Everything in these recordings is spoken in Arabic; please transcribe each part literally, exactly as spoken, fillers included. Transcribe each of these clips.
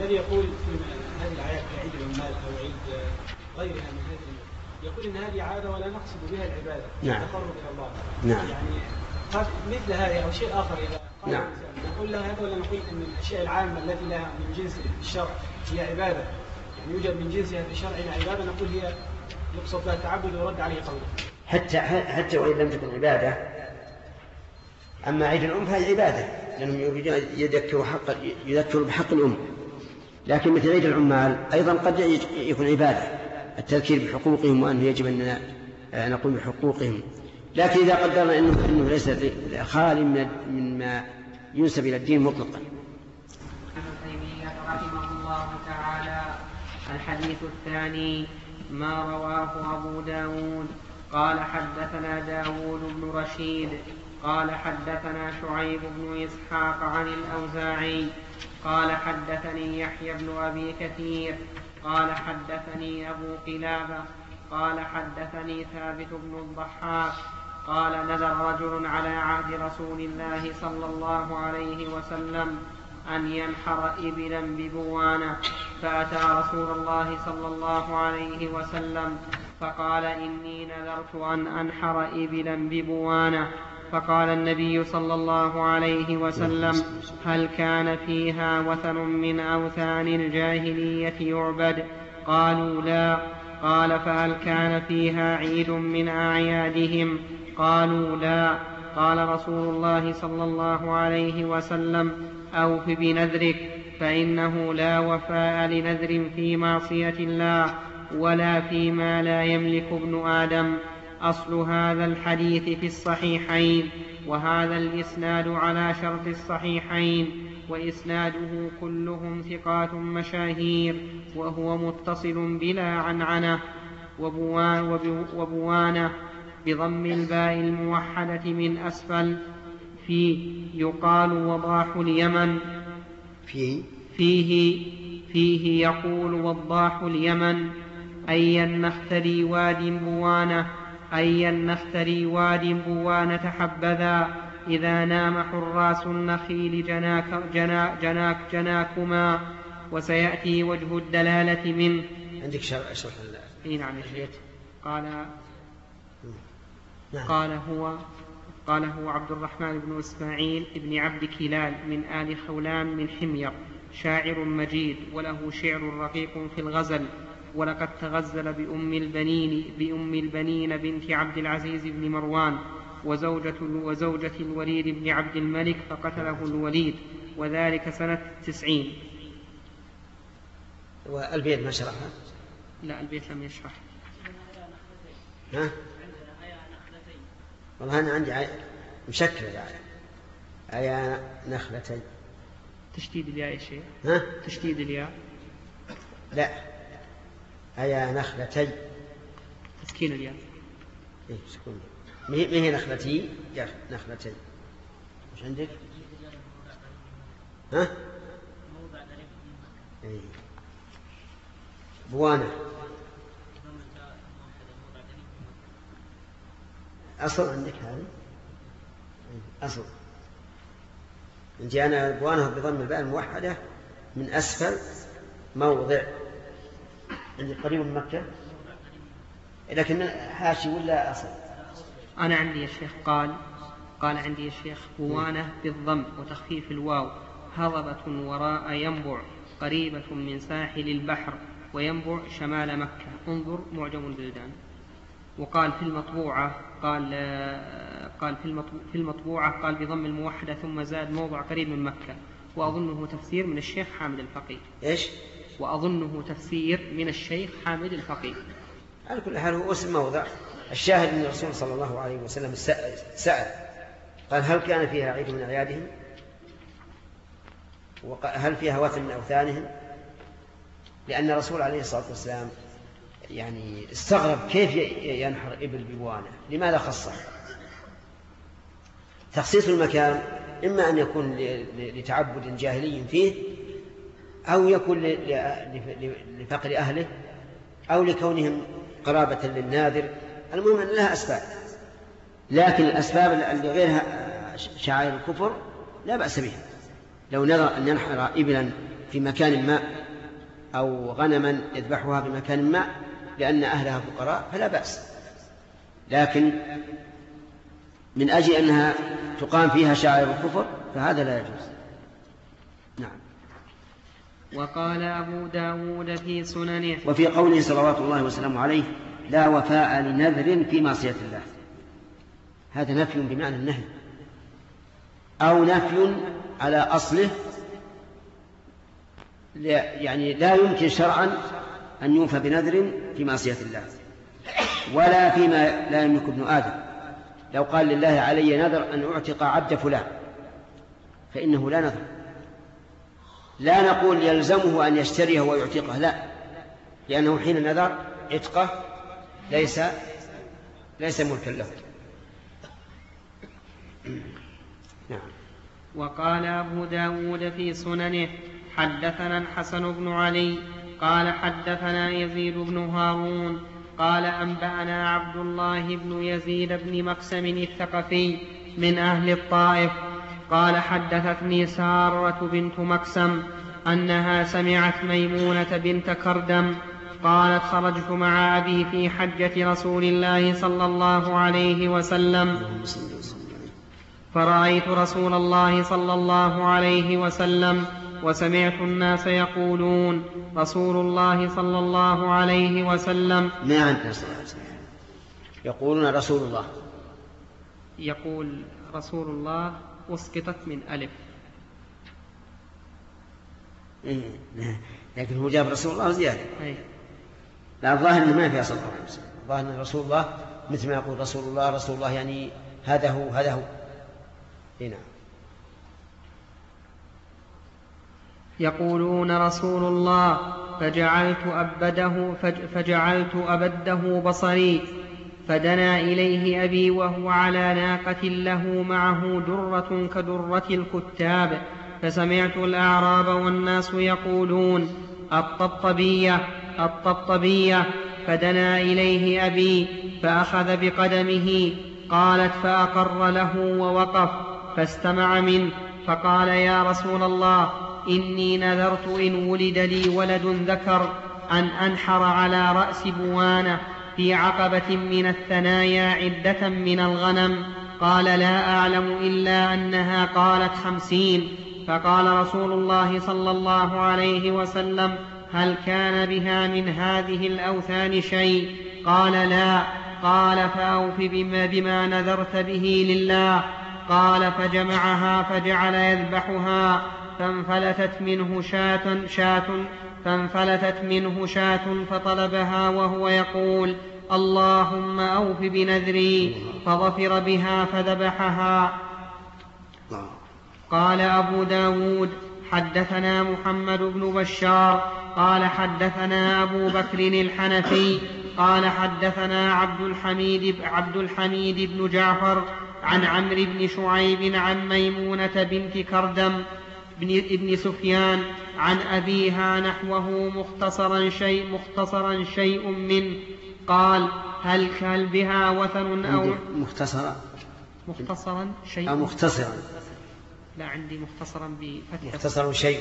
الذي يقول في هذه الآيات في عيد العمال أو عيد غيرها من هذه يقول إن هذه عادة ولا نقصد بها العبادة. نعم. التقرب إلى الله. نعم. يعني مثل هذا أو شيء آخر إذا قال نعم. نقول له هذا ولا نقول إن الأشياء العامة التي لها من جنس الشرع هي عبادة، يعني يوجد من جنسها في شرعنا عبادة نقول هي يقصد بها التعبد ورد عليه قوله. حتى حتى وإن لم تكن عبادة، أما عيد الأم فهي عبادة لأنهم يريدون يذكروا حق يذكروا بحق الأم. لكن مثل عيد العمال أيضا قد يكون عبادة، التذكير بحقوقهم وأنه يجب أن نقوم بحقوقهم. لكن إذا قدرنا أنه, إنه ليس خالي مما ينسب إلى الدين مطلقا. ابن تيمية رحمه الله تعالى. الحديث الثاني ما رواه أبو داود قال حدثنا داود بن رشيد قال حدثنا شعيب بن إسحاق عن الأوزاعي قال حدثني يحيى بن أبي كثير قال حدثني أبو قلابة قال حدثني ثابت بن الضحاك قال نذر رجل على عهد رسول الله صلى الله عليه وسلم أن ينحر إبلا ببوانة، فأتى رسول الله صلى الله عليه وسلم فقال إني نذرت أن أنحر إبلا ببوانة، فقال النبي صلى الله عليه وسلم هل كان فيها وثن من أوثان الجاهلية يعبد؟ قالوا لا. قال فهل كان فيها عيد من أعيادهم؟ قالوا لا. قال رسول الله صلى الله عليه وسلم أوف بنذرك فإنه لا وفاء لنذر في معصية الله ولا فيما لا يملك ابن آدم. أصل هذا الحديث في الصحيحين، وهذا الإسناد على شرط الصحيحين، وإسناده كلهم ثقات مشاهير، وهو متصل بلا عنعنة. وبوانة بضم الباء الموحدة من أسفل في يقال وضاح اليمن فيه فيه, فيه يقول وضاح اليمن أي النختري واد بوانة أي النختري واد بوانة حبذا إذا نام حراس النخيل جناك جناك جناك جناكما. وسيأتي وجه الدلالة منه. عندك شرح اي نعم يا شيخ. قال نعم. قال هو قال هو عبد الرحمن بن إسماعيل ابن عبد كلال من آل خولان من حمير، شاعر مجيد وله شعر رقيق في الغزل، ولقد تغزل بأم البنين بأم البنين بنت عبد العزيز بن مروان وزوجة, وزوجة الوليد بن عبد الملك فقتله الوليد، وذلك سنة تسعين. والبيت ما شرحها؟ لا البيت لم يشرح. ها؟ والله أنا عندي عي... مشكلة يعني أيا نخلتين. تشديد الياء يا شيخ. ها؟ تشديد الياء. لا أيا نخلتين. تسكين الياء. إيه سكون. ما هي نخلتي؟ يا نخلتين. مش عندك؟ ها؟ إيه. بوانة. أصل عندك هذا؟ أصل عندي أنا بوانه بضم الباء الموحدة من أسفل موضع عندي قريب من مكة، لكن حاشي ولا أصل؟ أنا عندي يا شيخ قال قال عندي يا شيخ بوانة بالضم وتخفيف الواو هضبة وراء ينبع قريبة من ساحل البحر وينبع شمال مكة. انظر معجم البلدان. وقال في المطبوعة قال قال في المطبوعة قال بضم الموحدة ثم زاد موضع قريب من مكة، وأظنه تفسير من الشيخ حامد الفقيه. إيش؟ وأظنه تفسير من الشيخ حامد الفقيه. على كل حال هو اسم موضع. الشاهد أن الرسول صلى الله عليه وسلم سأل قال هل كان فيها عيد من أعيادهم؟ وهل فيها وثن من أوثانهم؟ لأن الرسول عليه الصلاة والسلام يعني استغرب كيف ينحر إبل ببوانة، لماذا خصه؟ تخصيص المكان إما أن يكون لتعبد جاهلي فيه، أو يكون لفقر أهله، أو لكونهم قرابة للناذر. المهم أن لها أسباب، لكن الأسباب اللي غيرها شعائر الكفر لا بأس بها، لو نذر أن ينحر إبلا في مكان ما أو غنما يذبحها في مكان ما لأن أهلها فقراء فلا بأس، لكن من أجل أنها تقام فيها شعائر الكفر فهذا لا يجوز. نعم. وقال أبو داود في سننه. وفي قوله صلوات الله وسلامه عليه لا وفاء لنذر في معصية الله، هذا نفي بمعنى النهي أو نفي على أصله، يعني لا يمكن شرعا أن يوفى بنذر في معصية الله ولا فيما لا يملك ابن آدم. لو قال لله علي نذر أن أعتق عبد فلان فإنه لا نذر، لا نقول يلزمه أن يشتريه ويعتقه، لا، لأنه حين نذر عتقه ليس ليس ملكا له. نعم. وقال أبو داود في سننه حدثنا الحسن بن علي قال حدثنا يزيد بن هارون قال أنبأنا عبد الله بن يزيد بن مقسم الثقفي من أهل الطائف قال حدثتني سارة بنت مقسم أنها سمعت ميمونة بنت كردم قالت خرجت مع أبي في حجة رسول الله صلى الله عليه وسلم فرأيت رسول الله صلى الله عليه وسلم وسمعت الناس يقولون رسول الله صلى الله عليه وسلم ما عندنا يقولون رسول الله، يقول رسول الله أسقطت من ألف، لكن هو جاب رسول الله زيادة. أي. لا، الظاهر أنه ما فيها صلى الله عليه وسلم، الظاهر أن رسول الله مثل ما يقول رسول الله رسول الله يعني هذا هو هذا هو. هنا يقولون رسول الله فجعلت أبده فجعلت أبده بصري فدنا إليه أبي وهو على ناقة له معه درة كدرة الكتاب فسمعت الأعراب والناس يقولون الطبطبية الطبطبية فدنا إليه أبي فأخذ بقدمه قالت فأقر له ووقف فاستمع منه فقال يا رسول الله إني نذرت إن ولد لي ولد ذكر أن أنحر على رأس بوانة في عقبة من الثنايا عدة من الغنم. قال لا أعلم إلا أنها قالت خمسين. فقال رسول الله صلى الله عليه وسلم هل كان بها من هذه الأوثان شيء؟ قال لا. قال فأوف بما, بما نذرت به لله. قال فجمعها فجعل يذبحها فانفلتت منه شاة شاة فانفلتت منه شاة فطلبها وهو يقول اللهم أوف بنذري فظفر بها فذبحها. قال أبو داود حدثنا محمد بن بشار قال حدثنا أبو بكر الحنفي قال حدثنا عبد الحميد عبد الحميد بن جعفر عن عمرو بن شعيب عن ميمونة بنت كردم ابن سفيان عن أبيها نحوه مختصرا شيء مختصرا شيء منه. قال هل كان بها وثن أو مختصرا مختصرا شيء أو مختصرا؟ لا عندي مختصرا بفتح مختصر شيء.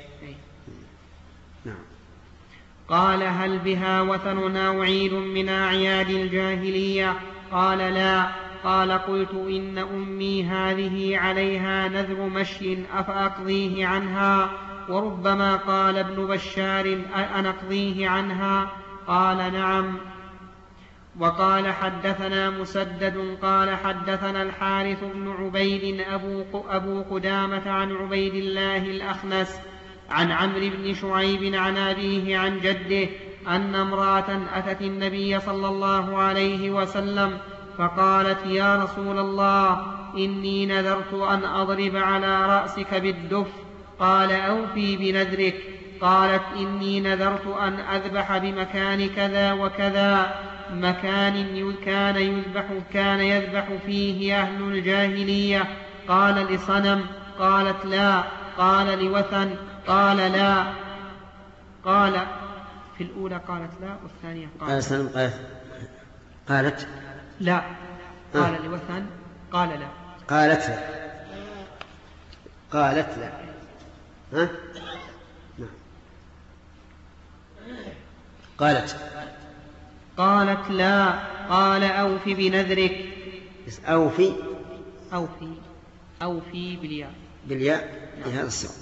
نعم. قال هل بها وثن أو عيد من أعياد الجاهلية؟ قال لا. قال قلت إن أمي هذه عليها نذر مشي أفأقضيه عنها؟ وربما قال ابن بشار أنقضيه عنها؟ قال نعم. وقال حدثنا مسدد قال حدثنا الحارث بن عبيد أبو, أبو قدامة عن عبيد الله الأخنس عن عمرو بن شعيب عن أبيه عن جده أن امرأة أتت النبي صلى الله عليه وسلم فقالت يا رسول الله إني نذرت أن أضرب على رأسك بالدف. قال أوفي بنذرك. قالت إني نذرت أن أذبح بمكان كذا وكذا مكان كان يذبح كان يذبح فيه أهل الجاهلية. قال لصنم؟ قالت لا. قال لوثن؟ قال لا. قال في الأولى قالت لا والثانية قالت قالت, قالت لا. قال لوثن؟ قال لا. قالت لا. قالت لا. ها؟ نعم. قالت قالت لا. قال أوف بنذرك. أوفي أوفي أوفي بالياء بالياء لهذا السبب.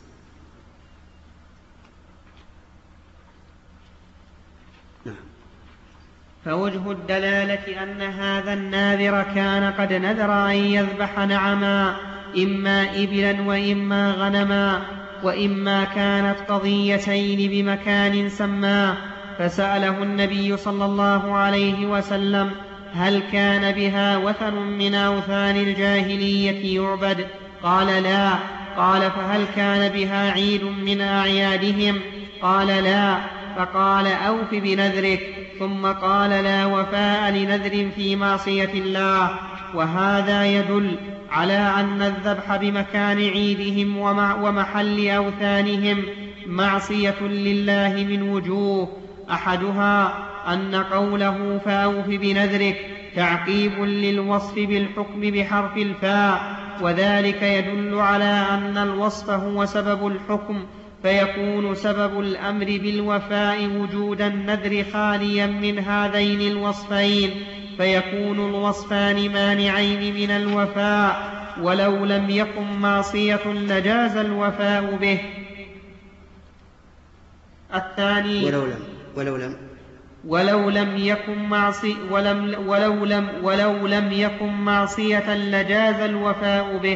نعم. فوجه الدلالة أن هذا الناذر كان قد نذر أن يذبح نعما، إما إبلا وإما غنما، وإما كانت قضيتين بمكان سماه، فسأله النبي صلى الله عليه وسلم هل كان بها وثن من أوثان الجاهلية يعبد؟ قال لا. قال فهل كان بها عيد من أعيادهم؟ قال لا. فقال أوف بنذرك. ثم قال لا وفاء لنذر في معصية الله. وهذا يدل على أن الذبح بمكان عيدهم ومحل أوثانهم معصية لله من وجوه. أحدها أن قوله فأوف بنذرك تعقيب للوصف بالحكم بحرف الفاء، وذلك يدل على أن الوصف هو سبب الحكم، فيكون سبب الأمر بالوفاء وجود النذر خاليا من هذين الوصفين، فيكون الوصفان مانعين من الوفاء، ولو لم يكن معصية لجاز الوفاء به. الثاني ولو لم ولو لم ولو لم يكن معصي ولم ولو لم ولو لم يكن معصية لجاز الوفاء به.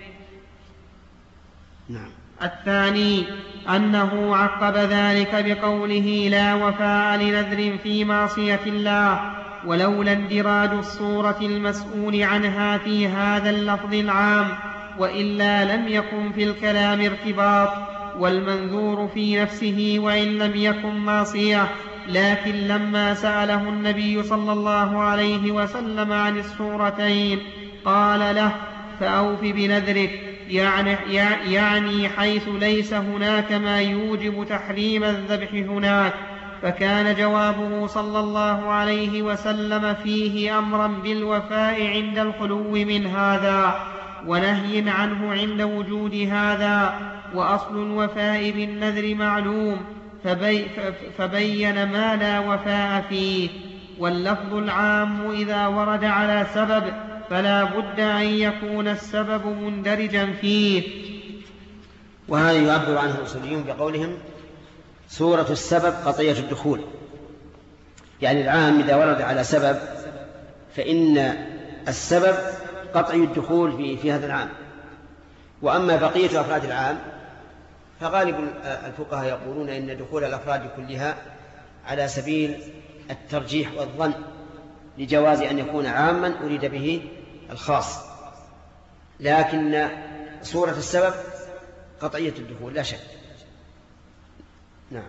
نعم. الثاني أنه عقب ذلك بقوله لا وفاء لنذر في معصية الله، ولولا اندراج الصورة المسؤول عنها في هذا اللفظ العام، وإلا لم يكن في الكلام ارتباط، والمنذور في نفسه وإن لم يكن معصية. لكن لما سأله النبي صلى الله عليه وسلم عن الصورتين قال له فأوف بنذرك، يعني, يعني حيث ليس هناك ما يوجب تحريم الذبح هناك. فكان جوابه صلى الله عليه وسلم فيه أمرا بالوفاء عند الخلو من هذا، ونهي عنه عند وجود هذا. وأصل الوفاء بالنذر معلوم، فبي فبين ما لا وفاء فيه. واللفظ العام إذا ورد على سبب فلا بد أن يكون السبب مندرجا فيه. وهذا يعبر عنه الأصوليون بقولهم صورة السبب قطعية الدخول، يعني العام إذا ورد على سبب فإن السبب قطعي الدخول في, في هذا العام. وأما بقية أفراد العام فغالب الفقهاء يقولون إن دخول الأفراد كلها على سبيل الترجيح والظن لجواز أن يكون عاما أريد به الخاص، لكن صورة السبب قطعية الدخول لا شك. نعم.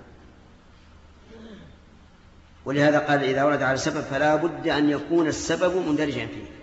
ولهذا قال إذا ورد على سبب فلا بد أن يكون السبب مندرجا فيه.